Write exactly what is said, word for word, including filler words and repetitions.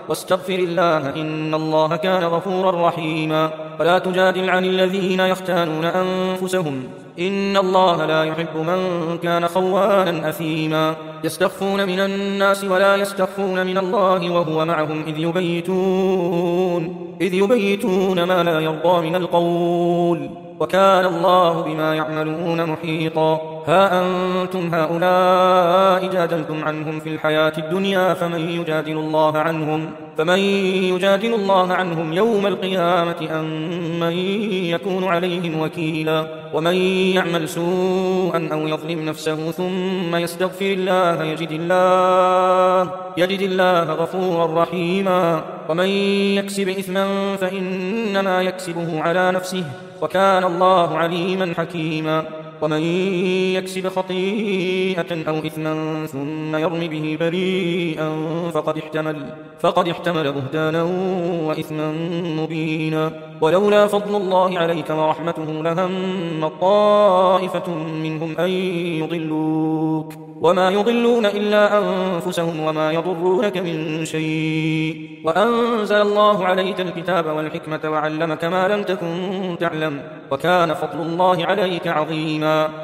واستغفر الله إن الله كان غفورا رحيما. ولا تجادل عن الذين يختانون أنفسهم إن الله لا يحب من كان خوانا أثيما. يستخفون من الناس ولا يستخفون من الله وهو معهم إذ يبيتون, إذ يبيتون ما لا يرضى من القول وكان الله بما يعملون محيطا. ها أنتم هؤلاء جادلتم عنهم في الحياة الدنيا فمن يجادل الله عنهم فمن يجادل الله عنهم يوم القيامة أم من يكون عليهم وكيلا. ومن يعمل سوءا أو يظلم نفسه ثم يستغفر الله يجد الله, يجد الله غفورا رحيما. ومن يكسب إثما فإنما يكسبه على نفسه وكان الله عليما حكيما. ومن يكسب خطيئة أو إثما ثم يرم به بريئا فقد احتمل, فقد احتمل بهتانا وإثما مبينا. ولولا فضل الله عليك ورحمته لهم طائفة منهم أن يضلوك وما يضلون إلا أنفسهم وما يضرونك من شيء. وأنزل الله عليك الكتاب والحكمة وعلمك ما لم تكن تعلم وكان فضل الله عليك عظيما.